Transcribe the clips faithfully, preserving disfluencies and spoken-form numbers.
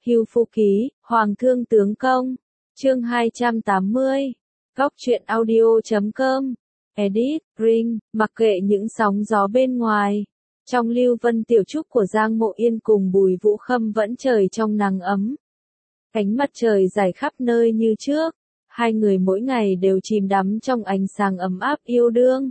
Hưu Phu Ký, Hoàng Thương Tướng Công. Chương hai trăm tám mươi. Góc truyện audio chấm com. Edit, Green, mặc kệ những sóng gió bên ngoài. Trong Lưu Vân Tiểu Trúc của Giang Mộ Yên cùng Bùi Vũ Khâm vẫn trời trong nắng ấm. Ánh mặt trời rải khắp nơi như trước. Hai người mỗi ngày đều chìm đắm trong ánh sáng ấm áp yêu đương.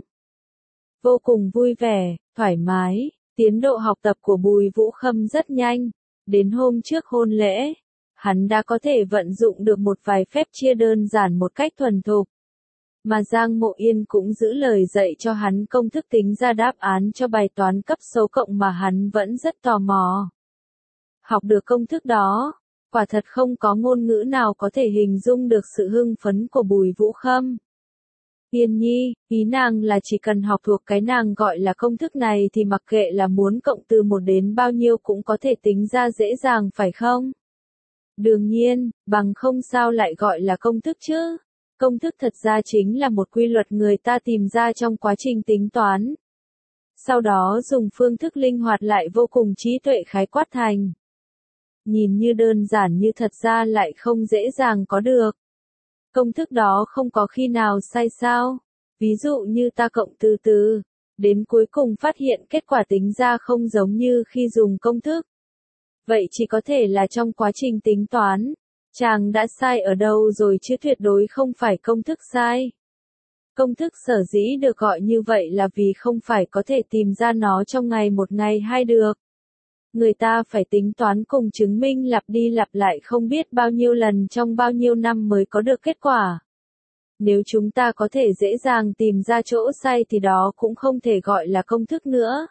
Vô cùng vui vẻ, thoải mái, tiến độ học tập của Bùi Vũ Khâm rất nhanh. Đến hôm trước hôn lễ, hắn đã có thể vận dụng được một vài phép chia đơn giản một cách thuần thục. Mà Giang Mộ Yên cũng giữ lời dạy cho hắn công thức tính ra đáp án cho bài toán cấp số cộng mà hắn vẫn rất tò mò. Học được công thức đó, quả thật không có ngôn ngữ nào có thể hình dung được sự hưng phấn của Bùi Vũ Khâm. Yên Nhi, ý nàng là chỉ cần học thuộc cái nàng gọi là công thức này thì mặc kệ là muốn cộng từ một đến bao nhiêu cũng có thể tính ra dễ dàng phải không? Đương nhiên, bằng không sao lại gọi là công thức chứ? Công thức thật ra chính là một quy luật người ta tìm ra trong quá trình tính toán. Sau đó dùng phương thức linh hoạt lại vô cùng trí tuệ khái quát thành. Nhìn như đơn giản như thật ra lại không dễ dàng có được. Công thức đó không có khi nào sai sao. Ví dụ như ta cộng từ từ, đến cuối cùng phát hiện kết quả tính ra không giống như khi dùng công thức. Vậy chỉ có thể là trong quá trình tính toán, chàng đã sai ở đâu rồi chứ tuyệt đối không phải công thức sai. Công thức sở dĩ được gọi như vậy là vì không phải có thể tìm ra nó trong ngày một ngày hai được. Người ta phải tính toán cùng chứng minh lặp đi lặp lại không biết bao nhiêu lần trong bao nhiêu năm mới có được kết quả. Nếu chúng ta có thể dễ dàng tìm ra chỗ sai thì đó cũng không thể gọi là công thức nữa.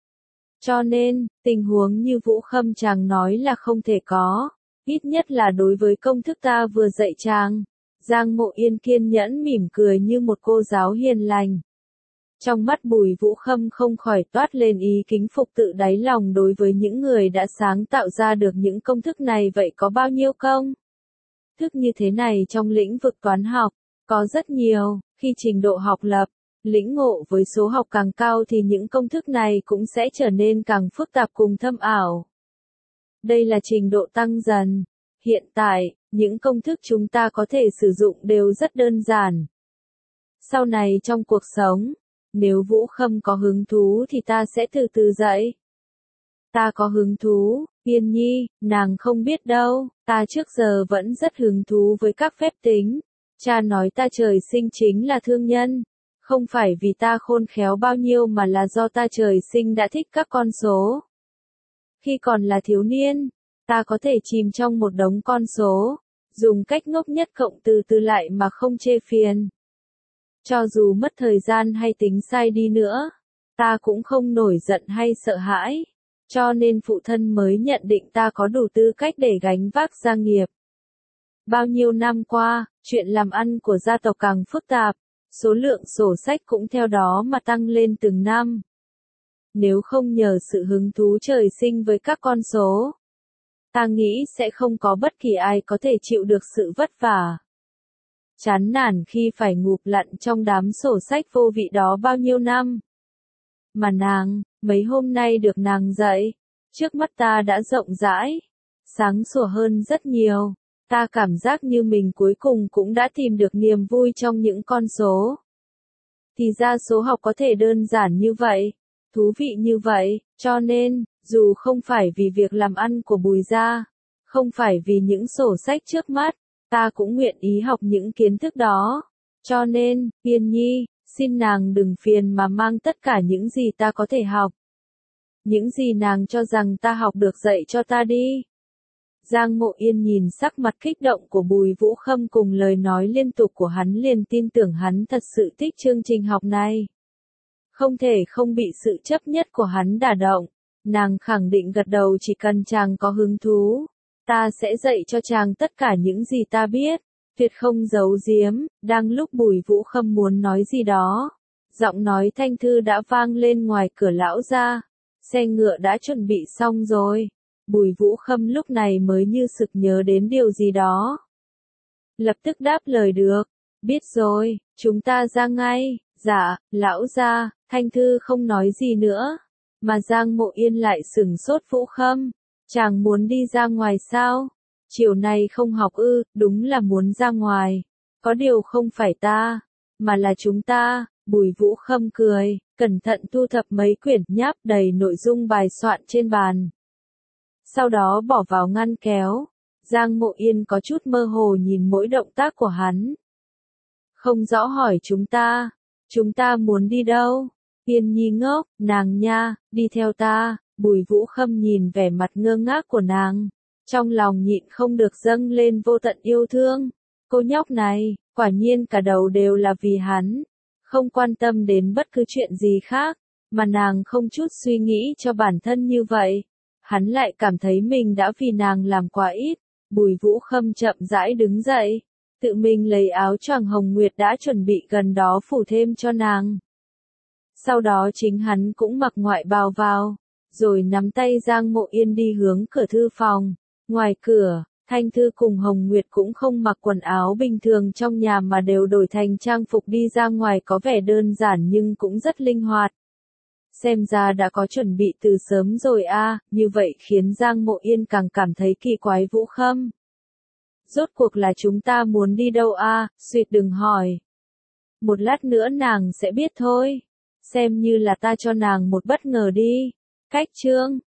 Cho nên, tình huống như Vũ Khâm chàng nói là không thể có, ít nhất là đối với công thức ta vừa dạy chàng. Giang Mộ Yên kiên nhẫn mỉm cười như một cô giáo hiền lành. Trong mắt Bùi Vũ Khâm không khỏi toát lên ý kính phục tự đáy lòng đối với những người đã sáng tạo ra được những công thức này. Vậy có bao nhiêu công thức như thế này trong lĩnh vực toán học? Có rất nhiều. Khi trình độ học lập, lĩnh ngộ với số học càng cao thì những công thức này cũng sẽ trở nên càng phức tạp cùng thâm ảo. Đây là trình độ tăng dần. Hiện tại, những công thức chúng ta có thể sử dụng đều rất đơn giản. Sau này trong cuộc sống, nếu Vũ Khâm có hứng thú thì ta sẽ từ từ dạy. Ta có hứng thú, Yên Nhi, nàng không biết đâu, ta trước giờ vẫn rất hứng thú với các phép tính. Cha nói ta trời sinh chính là thương nhân, không phải vì ta khôn khéo bao nhiêu mà là do ta trời sinh đã thích các con số. Khi còn là thiếu niên, ta có thể chìm trong một đống con số, dùng cách ngốc nhất cộng từ từ lại mà không chê phiền. Cho dù mất thời gian hay tính sai đi nữa, ta cũng không nổi giận hay sợ hãi, cho nên phụ thân mới nhận định ta có đủ tư cách để gánh vác gia nghiệp. Bao nhiêu năm qua, chuyện làm ăn của gia tộc càng phức tạp, số lượng sổ sách cũng theo đó mà tăng lên từng năm. Nếu không nhờ sự hứng thú trời sinh với các con số, ta nghĩ sẽ không có bất kỳ ai có thể chịu được sự vất vả, chán nản khi phải ngụp lặn trong đám sổ sách vô vị đó bao nhiêu năm. Mà nàng, mấy hôm nay được nàng dạy, trước mắt ta đã rộng rãi, sáng sủa hơn rất nhiều. Ta cảm giác như mình cuối cùng cũng đã tìm được niềm vui trong những con số. Thì ra số học có thể đơn giản như vậy, thú vị như vậy, cho nên, dù không phải vì việc làm ăn của Bùi gia, không phải vì những sổ sách trước mắt, ta cũng nguyện ý học những kiến thức đó. Cho nên, Yên Nhi, xin nàng đừng phiền mà mang tất cả những gì ta có thể học. Những gì nàng cho rằng ta học được dạy cho ta đi. Giang Mộ Yên nhìn sắc mặt kích động của Bùi Vũ Khâm cùng lời nói liên tục của hắn liền tin tưởng hắn thật sự thích chương trình học này. Không thể không bị sự chấp nhất của hắn đả động, nàng khẳng định gật đầu chỉ cần chàng có hứng thú. Ta sẽ dạy cho chàng tất cả những gì ta biết, tuyệt không giấu giếm. Đang lúc Bùi Vũ Khâm muốn nói gì đó, giọng nói Thanh Thư đã vang lên ngoài cửa lão gia. Xe ngựa đã chuẩn bị xong rồi. Bùi Vũ Khâm lúc này mới như sực nhớ đến điều gì đó. Lập tức đáp lời được. Biết rồi, chúng ta ra ngay. Dạ, lão gia. Thanh Thư không nói gì nữa. Mà Giang Mộ Yên lại sửng sốt. Vũ Khâm, Chàng muốn đi ra ngoài sao? Chiều nay không học ư? Đúng là muốn ra ngoài. Có điều không phải ta, mà là chúng ta. Bùi Vũ Khâm cười, cẩn thận thu thập mấy quyển nháp đầy nội dung bài soạn trên bàn. Sau đó bỏ vào ngăn kéo. Giang Mộ Yên có chút mơ hồ nhìn mỗi động tác của hắn. Không rõ hỏi chúng ta. Chúng ta muốn đi đâu? Yên Nhi ngốc, nàng nha, đi theo ta. Bùi Vũ Khâm nhìn vẻ mặt ngơ ngác của nàng. Trong lòng nhịn không được dâng lên vô tận yêu thương. Cô nhóc này, quả nhiên cả đầu đều là vì hắn. Không quan tâm đến bất cứ chuyện gì khác, mà nàng không chút suy nghĩ cho bản thân như vậy. Hắn lại cảm thấy mình đã vì nàng làm quá ít. Bùi Vũ Khâm chậm rãi đứng dậy, tự mình lấy áo choàng hồng nguyệt đã chuẩn bị gần đó phủ thêm cho nàng. Sau đó chính hắn cũng mặc ngoại bào vào, rồi nắm tay Giang Mộ Yên đi hướng cửa thư phòng. Ngoài cửa, Thanh Thư cùng Hồng Nguyệt cũng không mặc quần áo bình thường trong nhà mà đều đổi thành trang phục đi ra ngoài, có vẻ đơn giản nhưng cũng rất linh hoạt. Xem ra đã có chuẩn bị từ sớm rồi a, à, như vậy khiến Giang Mộ Yên càng cảm thấy kỳ quái. Vũ Khâm, rốt cuộc là chúng ta muốn đi đâu a? À? Suyệt đừng hỏi. Một lát nữa nàng sẽ biết thôi. Xem như là ta cho nàng một bất ngờ đi. Cách chương